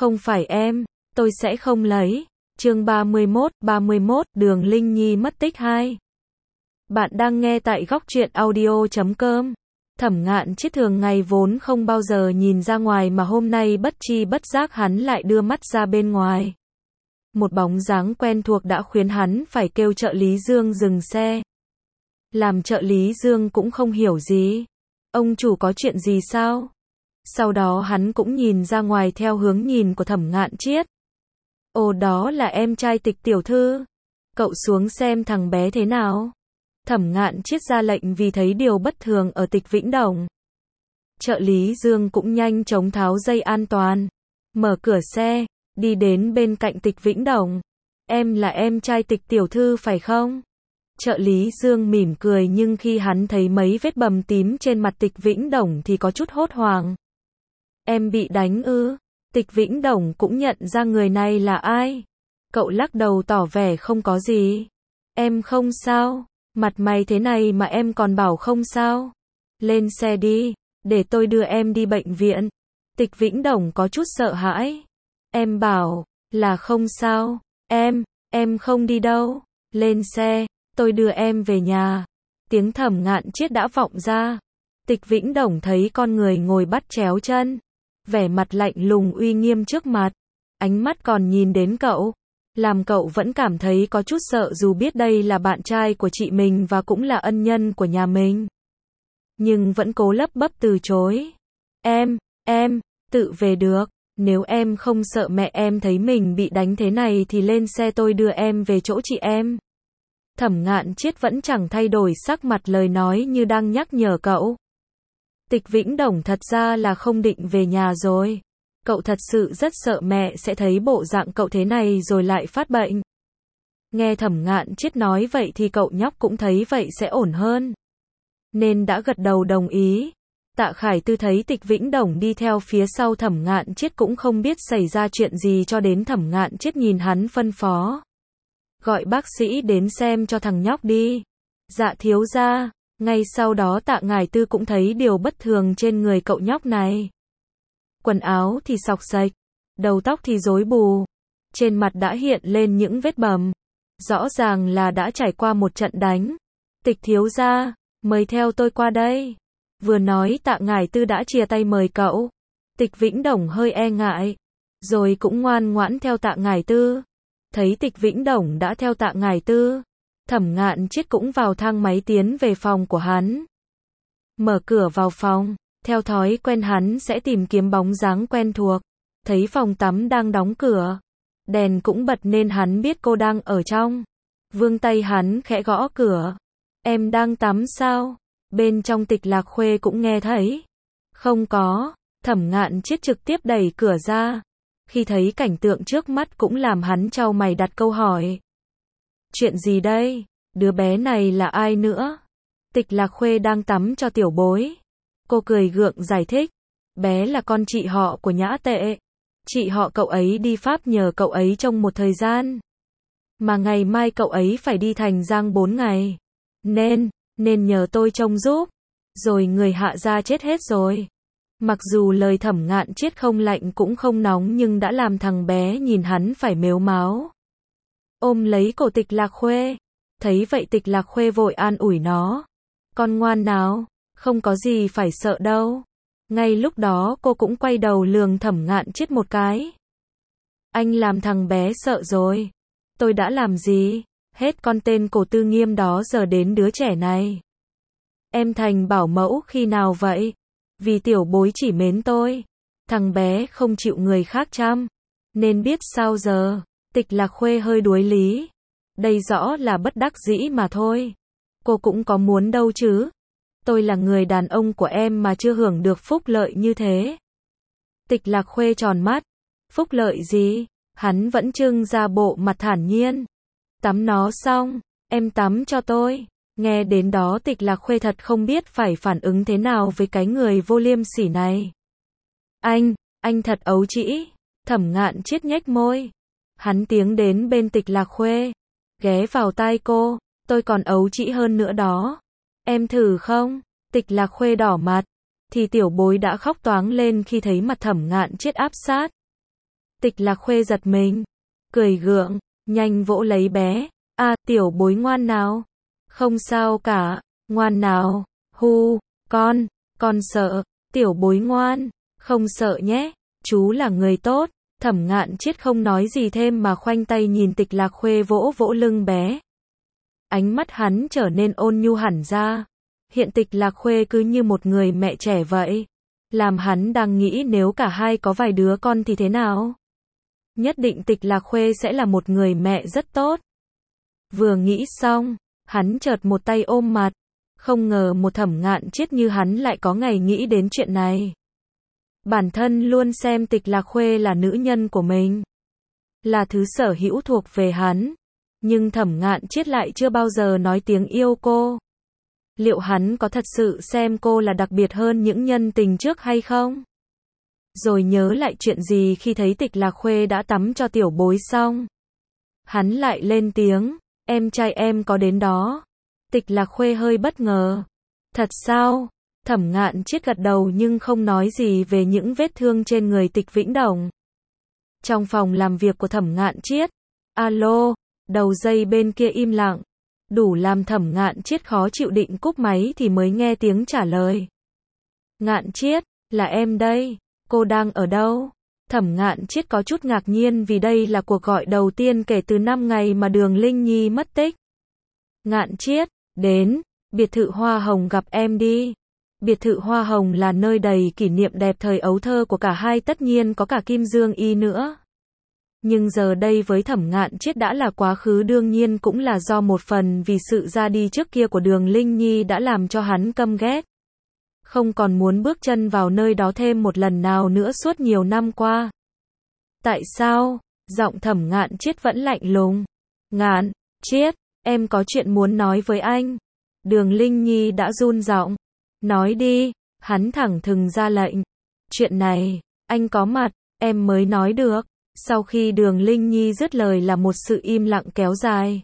Không phải em, tôi sẽ không lấy. Chương 31, Đường Linh Nhi mất tích 2. Bạn đang nghe tại góc truyện audio.com. Thẩm Ngạn Chiết thường ngày vốn không bao giờ nhìn ra ngoài mà hôm nay bất tri bất giác hắn lại đưa mắt ra bên ngoài. Một bóng dáng quen thuộc đã khiến hắn phải kêu trợ lý Dương dừng xe. Làm trợ lý Dương cũng không hiểu gì. Ông chủ có chuyện gì sao? Sau đó hắn cũng nhìn ra ngoài theo hướng nhìn của Thẩm Ngạn Chiết. Ồ, đó là em trai Tịch tiểu thư. Cậu xuống xem thằng bé thế nào. Thẩm Ngạn Chiết ra lệnh vì thấy điều bất thường ở Tịch Vĩnh Đồng. Trợ lý Dương cũng nhanh chóng tháo dây an toàn, mở cửa xe, đi đến bên cạnh Tịch Vĩnh Đồng. Em là em trai Tịch tiểu thư phải không? Trợ lý Dương mỉm cười, nhưng khi hắn thấy mấy vết bầm tím trên mặt Tịch Vĩnh Đồng thì có chút hốt hoảng. Em bị đánh ư? Tịch Vĩnh Đồng cũng nhận ra người này là ai. Cậu lắc đầu tỏ vẻ không có gì. Em không sao. Mặt mày thế này mà em còn bảo không sao. Lên xe đi, để tôi đưa em đi bệnh viện. Tịch Vĩnh Đồng có chút sợ hãi. Em bảo là không sao. Em không đi đâu. Lên xe, tôi đưa em về nhà. Tiếng Thẩm Ngạn Chiết đã vọng ra. Tịch Vĩnh Đồng thấy con người ngồi bắt chéo chân, vẻ mặt lạnh lùng uy nghiêm trước mặt, ánh mắt còn nhìn đến cậu, làm cậu vẫn cảm thấy có chút sợ dù biết đây là bạn trai của chị mình và cũng là ân nhân của nhà mình. Nhưng vẫn cố lấp bấp từ chối. Em, tự về được, nếu em không sợ mẹ em thấy mình bị đánh thế này thì lên xe tôi đưa em về chỗ chị em. Thẩm Ngạn Chiết vẫn chẳng thay đổi sắc mặt, lời nói như đang nhắc nhở cậu. Tịch Vĩnh Đồng thật ra là không định về nhà rồi. Cậu thật sự rất sợ mẹ sẽ thấy bộ dạng cậu thế này rồi lại phát bệnh. Nghe Thẩm Ngạn Chiết nói vậy thì cậu nhóc cũng thấy vậy sẽ ổn hơn, nên đã gật đầu đồng ý. Tạ Khải Tư thấy Tịch Vĩnh Đồng đi theo phía sau Thẩm Ngạn Chiết cũng không biết xảy ra chuyện gì cho đến Thẩm Ngạn Chiết nhìn hắn phân phó. Gọi bác sĩ đến xem cho thằng nhóc đi. Dạ thiếu gia. Ngay sau đó Tạ Ngải Tư cũng thấy điều bất thường trên người cậu nhóc này. Quần áo thì xộc xệch, đầu tóc thì rối bù, trên mặt đã hiện lên những vết bầm. Rõ ràng là đã trải qua một trận đánh. Tịch thiếu gia, mời theo tôi qua đây. Vừa nói Tạ Ngải Tư đã chia tay mời cậu. Tịch Vĩnh Đồng hơi e ngại, rồi cũng ngoan ngoãn theo Tạ Ngải Tư. Thấy Tịch Vĩnh Đồng đã theo Tạ Ngải Tư, Thẩm Ngạn Chiết cũng vào thang máy tiến về phòng của hắn. Mở cửa vào phòng, theo thói quen hắn sẽ tìm kiếm bóng dáng quen thuộc. Thấy phòng tắm đang đóng cửa, đèn cũng bật nên hắn biết cô đang ở trong. Vươn tay hắn khẽ gõ cửa. Em đang tắm sao? Bên trong Tịch Lạc Khuê cũng nghe thấy. Không có. Thẩm Ngạn Chiết trực tiếp đẩy cửa ra. Khi thấy cảnh tượng trước mắt cũng làm hắn chau mày đặt câu hỏi. Chuyện gì đây? Đứa bé này là ai nữa? Tịch Lạc Khuê đang tắm cho tiểu bối. Cô cười gượng giải thích. Bé là con chị họ của Nhã Tệ. Chị họ cậu ấy đi Pháp nhờ cậu ấy trông một thời gian. Mà ngày mai cậu ấy phải đi Thành Giang 4 ngày. Nên nhờ tôi trông giúp. Rồi người Hạ gia chết hết rồi. Mặc dù lời Thẩm Ngạn Chiết không lạnh cũng không nóng nhưng đã làm thằng bé nhìn hắn phải mếu máo. Ôm lấy cổ Tịch Lạc Khuê. Thấy vậy Tịch Lạc Khuê vội an ủi nó. Con ngoan nào, không có gì phải sợ đâu. Ngay lúc đó cô cũng quay đầu lườm Thẩm Ngạn Chiết một cái. Anh làm thằng bé sợ rồi. Tôi đã làm gì? Hết con tên Cổ Tư Nghiêm đó giờ đến đứa trẻ này. Em thành bảo mẫu khi nào vậy? Vì tiểu bối chỉ mến tôi. Thằng bé không chịu người khác chăm. Nên biết sao giờ? Tịch Lạc Khuê hơi đuối lý. Đây rõ là bất đắc dĩ mà thôi. Cô cũng có muốn đâu chứ. Tôi là người đàn ông của em mà chưa hưởng được phúc lợi như thế. Tịch Lạc Khuê tròn mắt. Phúc lợi gì? Hắn vẫn trưng ra bộ mặt thản nhiên. Tắm nó xong, em tắm cho tôi. Nghe đến đó Tịch Lạc Khuê thật không biết phải phản ứng thế nào với cái người vô liêm sỉ này. Anh thật ấu trĩ. Thẩm Ngạn Chiết nhếch môi. Hắn tiến đến bên Tịch Lạc Khuê, ghé vào tai cô. Tôi còn ấu trĩ hơn nữa đó. Em thử không? Tịch Lạc Khuê đỏ mặt. Thì tiểu bối đã khóc toáng lên khi thấy mặt Thẩm Ngạn Chiết áp sát. Tịch Lạc Khuê giật mình, cười gượng, nhanh vỗ lấy bé. Tiểu bối ngoan nào. Không sao cả, ngoan nào. Hu, con sợ. Tiểu bối ngoan, không sợ nhé, chú là người tốt. Thẩm Ngạn Chiết không nói gì thêm mà khoanh tay nhìn Tịch Lạc Khuê vỗ vỗ lưng bé. Ánh mắt hắn trở nên ôn nhu hẳn ra. Hiện Tịch Lạc Khuê cứ như một người mẹ trẻ vậy. Làm hắn đang nghĩ nếu cả hai có vài đứa con thì thế nào? Nhất định Tịch Lạc Khuê sẽ là một người mẹ rất tốt. Vừa nghĩ xong, hắn chợt một tay ôm mặt. Không ngờ một Thẩm Ngạn Chiết như hắn lại có ngày nghĩ đến chuyện này. Bản thân luôn xem Tịch Lạc Khuê là nữ nhân của mình, là thứ sở hữu thuộc về hắn. Nhưng Thẩm Ngạn Chiết lại chưa bao giờ nói tiếng yêu cô. Liệu hắn có thật sự xem cô là đặc biệt hơn những nhân tình trước hay không? Rồi nhớ lại chuyện gì khi thấy Tịch Lạc Khuê đã tắm cho tiểu bối xong. Hắn lại lên tiếng, em trai em có đến đó. Tịch Lạc Khuê hơi bất ngờ. Thật sao? Thẩm Ngạn Chiết gật đầu nhưng không nói gì về những vết thương trên người Tịch Vĩnh Đồng. Trong phòng làm việc của Thẩm Ngạn Chiết. Alo, đầu dây bên kia im lặng. Đủ làm Thẩm Ngạn Chiết khó chịu định cúp máy thì mới nghe tiếng trả lời. Ngạn Chiết, là em đây. Cô đang ở đâu? Thẩm Ngạn Chiết có chút ngạc nhiên vì đây là cuộc gọi đầu tiên kể từ 5 ngày mà Đường Linh Nhi mất tích. Ngạn Chiết, đến, biệt thự Hoa Hồng gặp em đi. Biệt thự Hoa Hồng là nơi đầy kỷ niệm đẹp thời ấu thơ của cả hai, tất nhiên có cả Kim Dương Y nữa. Nhưng giờ đây với Thẩm Ngạn Chiết đã là quá khứ, đương nhiên cũng là do một phần vì sự ra đi trước kia của Đường Linh Nhi đã làm cho hắn căm ghét. Không còn muốn bước chân vào nơi đó thêm một lần nào nữa suốt nhiều năm qua. Tại sao? Giọng Thẩm Ngạn Chiết vẫn lạnh lùng. Ngạn Chiết, em có chuyện muốn nói với anh. Đường Linh Nhi đã run giọng. Nói đi, hắn thẳng thừng ra lệnh. Chuyện này, anh có mặt, em mới nói được. Sau khi Đường Linh Nhi dứt lời là một sự im lặng kéo dài.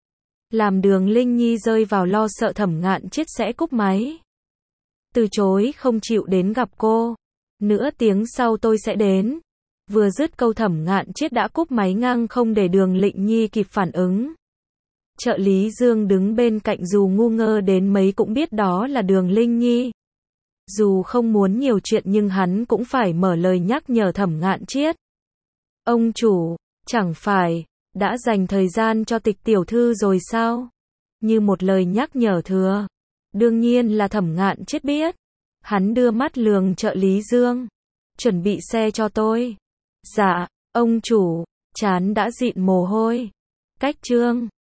Làm Đường Linh Nhi rơi vào lo sợ Thẩm Ngạn Chiết sẽ cúp máy. Từ chối không chịu đến gặp cô. Nửa tiếng sau tôi sẽ đến. Vừa dứt câu Thẩm Ngạn Chiết đã cúp máy ngang không để Đường Linh Nhi kịp phản ứng. Trợ lý Dương đứng bên cạnh dù ngu ngơ đến mấy cũng biết đó là Đường Linh Nhi. Dù không muốn nhiều chuyện nhưng hắn cũng phải mở lời nhắc nhở Thẩm Ngạn Chiết. Ông chủ, chẳng phải đã dành thời gian cho Tịch tiểu thư rồi sao? Như một lời nhắc nhở thừa. Đương nhiên là Thẩm Ngạn Chiết biết. Hắn đưa mắt lườm trợ lý Dương. Chuẩn bị xe cho tôi. Dạ, ông chủ. Trán đã dịn mồ hôi. Cách chương